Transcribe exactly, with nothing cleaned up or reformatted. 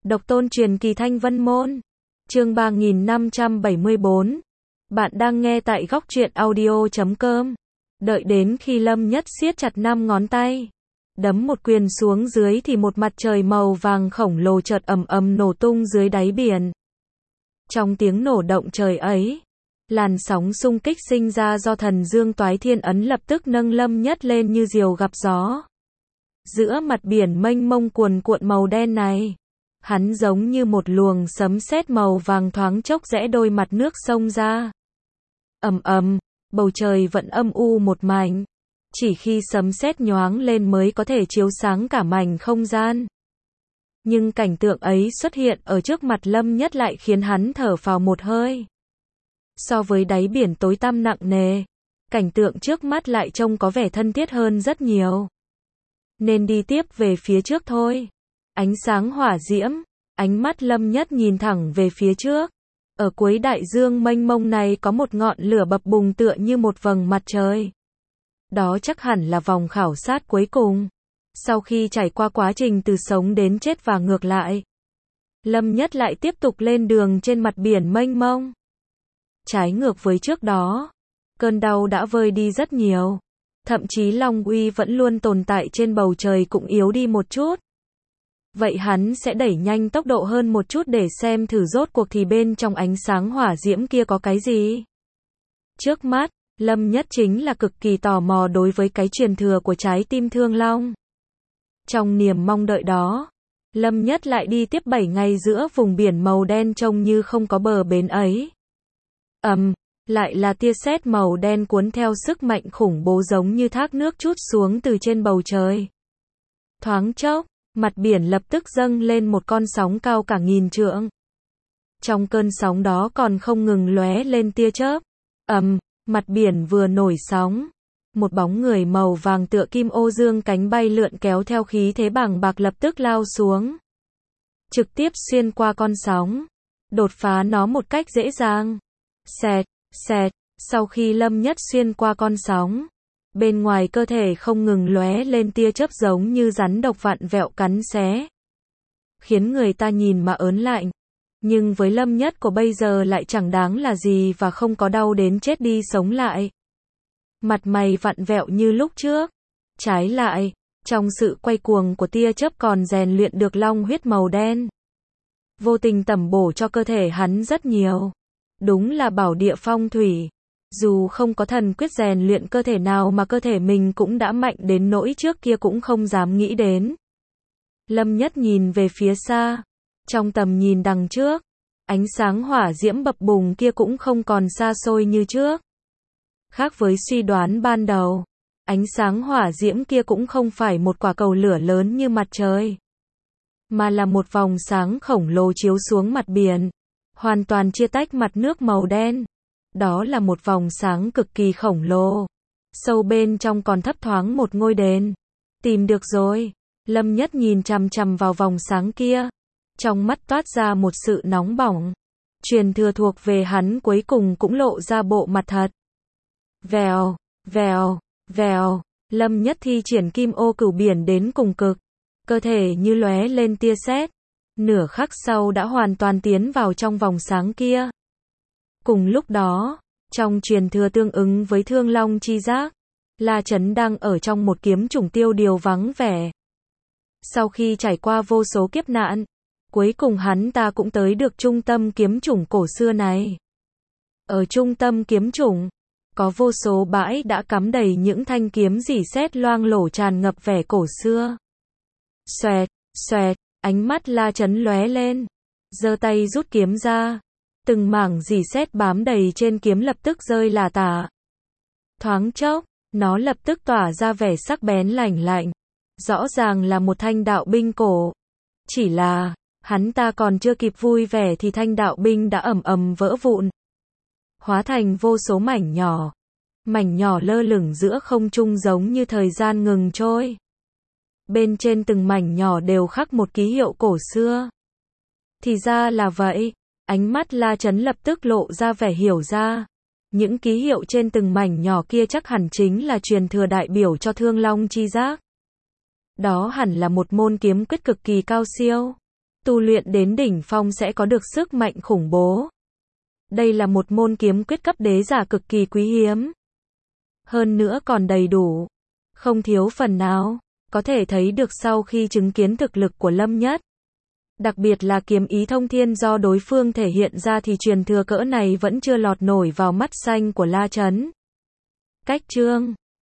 Độc tôn truyền kỳ Thanh Vân Môn. Chương ba nghìn năm trăm bảy mươi bốn. Bạn đang nghe tại góc truyện audio chấm com. Đợi đến khi Lâm Nhất siết chặt năm ngón tay, đấm một quyền xuống dưới thì một mặt trời màu vàng khổng lồ chợt ầm ầm nổ tung dưới đáy biển. Trong tiếng nổ động trời ấy, làn sóng xung kích sinh ra do thần dương toái thiên ấn lập tức nâng Lâm Nhất lên như diều gặp gió. Giữa mặt biển mênh mông cuồn cuộn màu đen này, hắn giống như một luồng sấm sét màu vàng thoáng chốc rẽ đôi mặt nước sông ra. Ầm ầm, bầu trời vẫn âm u một mảnh, chỉ khi sấm sét nhoáng lên mới có thể chiếu sáng cả mảnh không gian. Nhưng cảnh tượng ấy xuất hiện ở trước mặt Lâm Nhất lại khiến hắn thở phào một hơi. So với đáy biển tối tăm nặng nề, cảnh tượng trước mắt lại trông có vẻ thân thiết hơn rất nhiều. Nên đi tiếp về phía trước thôi. Ánh sáng hỏa diễm, ánh mắt Lâm Nhất nhìn thẳng về phía trước. Ở cuối đại dương mênh mông này có một ngọn lửa bập bùng tựa như một vầng mặt trời. Đó chắc hẳn là vòng khảo sát cuối cùng. Sau khi trải qua quá trình từ sống đến chết và ngược lại, Lâm Nhất lại tiếp tục lên đường trên mặt biển mênh mông. Trái ngược với trước đó, cơn đau đã vơi đi rất nhiều. Thậm chí Long uy vẫn luôn tồn tại trên bầu trời cũng yếu đi một chút. Vậy hắn sẽ đẩy nhanh tốc độ hơn một chút để xem thử rốt cuộc thì bên trong ánh sáng hỏa diễm kia có cái gì. Trước mắt, Lâm Nhất chính là cực kỳ tò mò đối với cái truyền thừa của trái tim Thương Long. Trong niềm mong đợi đó, Lâm Nhất lại đi tiếp bảy ngày giữa vùng biển màu đen trông như không có bờ bến ấy. Ầm, um, lại là tia sét màu đen cuốn theo sức mạnh khủng bố giống như thác nước trút xuống từ trên bầu trời. Thoáng chốc, mặt biển lập tức dâng lên một con sóng cao cả nghìn trượng. Trong cơn sóng đó còn không ngừng lóe lên tia chớp. Ầm, um, mặt biển vừa nổi sóng, một bóng người màu vàng tựa kim ô dương cánh bay lượn kéo theo khí thế bàng bạc lập tức lao xuống, trực tiếp xuyên qua con sóng, đột phá nó một cách dễ dàng. Xẹt, xẹt, sau khi Lâm Nhất xuyên qua con sóng, bên ngoài cơ thể không ngừng lóe lên tia chớp giống như rắn độc vặn vẹo cắn xé, khiến người ta nhìn mà ớn lạnh. Nhưng với Lâm Nhất của bây giờ lại chẳng đáng là gì và không có đau đến chết đi sống lại. Mặt mày vặn vẹo như lúc trước. Trái lại, trong sự quay cuồng của tia chớp còn rèn luyện được long huyết màu đen, vô tình tẩm bổ cho cơ thể hắn rất nhiều. Đúng là bảo địa phong thủy. Dù không có thần quyết rèn luyện cơ thể nào mà cơ thể mình cũng đã mạnh đến nỗi trước kia cũng không dám nghĩ đến. Lâm Nhất nhìn về phía xa. Trong tầm nhìn đằng trước, ánh sáng hỏa diễm bập bùng kia cũng không còn xa xôi như trước. Khác với suy đoán ban đầu, ánh sáng hỏa diễm kia cũng không phải một quả cầu lửa lớn như mặt trời, mà là một vòng sáng khổng lồ chiếu xuống mặt biển, hoàn toàn chia tách mặt nước màu đen. Đó là một vòng sáng cực kỳ khổng lồ. Sâu bên trong còn thấp thoáng một ngôi đền. Tìm được rồi. Lâm Nhất nhìn chằm chằm vào vòng sáng kia. Trong mắt toát ra một sự nóng bỏng. Truyền thừa thuộc về hắn cuối cùng cũng lộ ra bộ mặt thật. Vèo, vèo, vèo. Lâm Nhất thi triển kim ô cửu biển đến cùng cực. Cơ thể như lóe lên tia sét. Nửa khắc sau đã hoàn toàn tiến vào trong vòng sáng kia. Cùng lúc đó, trong truyền thừa tương ứng với Thương Long chi giác, La Chấn đang ở trong một kiếm chủng tiêu điều vắng vẻ. Sau khi trải qua vô số kiếp nạn, cuối cùng hắn ta cũng tới được trung tâm kiếm chủng cổ xưa này. Ở trung tâm kiếm chủng, có vô số bãi đã cắm đầy những thanh kiếm rỉ sét loang lổ tràn ngập vẻ cổ xưa. Xoẹt, xoẹt, ánh mắt La Chấn lóe lên, giơ tay rút kiếm ra. Từng mảng rỉ sét bám đầy trên kiếm lập tức rơi lả tả. Thoáng chốc, nó lập tức tỏa ra vẻ sắc bén lạnh lạnh. Rõ ràng là một thanh đạo binh cổ. Chỉ là, hắn ta còn chưa kịp vui vẻ thì thanh đạo binh đã ầm ầm vỡ vụn, hóa thành vô số mảnh nhỏ. Mảnh nhỏ lơ lửng giữa không trung giống như thời gian ngừng trôi. Bên trên từng mảnh nhỏ đều khắc một ký hiệu cổ xưa. Thì ra là vậy. Ánh mắt La Chấn lập tức lộ ra vẻ hiểu ra. Những ký hiệu trên từng mảnh nhỏ kia chắc hẳn chính là truyền thừa đại biểu cho Thương Long chi giác. Đó hẳn là một môn kiếm quyết cực kỳ cao siêu. tu luyện đến đỉnh phong sẽ có được sức mạnh khủng bố. Đây là một môn kiếm quyết cấp đế giả cực kỳ quý hiếm. Hơn nữa còn đầy đủ, không thiếu phần nào. Có thể thấy được sau khi chứng kiến thực lực của Lâm Nhất. Đặc biệt là kiếm ý thông thiên do đối phương thể hiện ra thì truyền thừa cỡ này vẫn chưa lọt nổi vào mắt xanh của La Chấn. Cách chương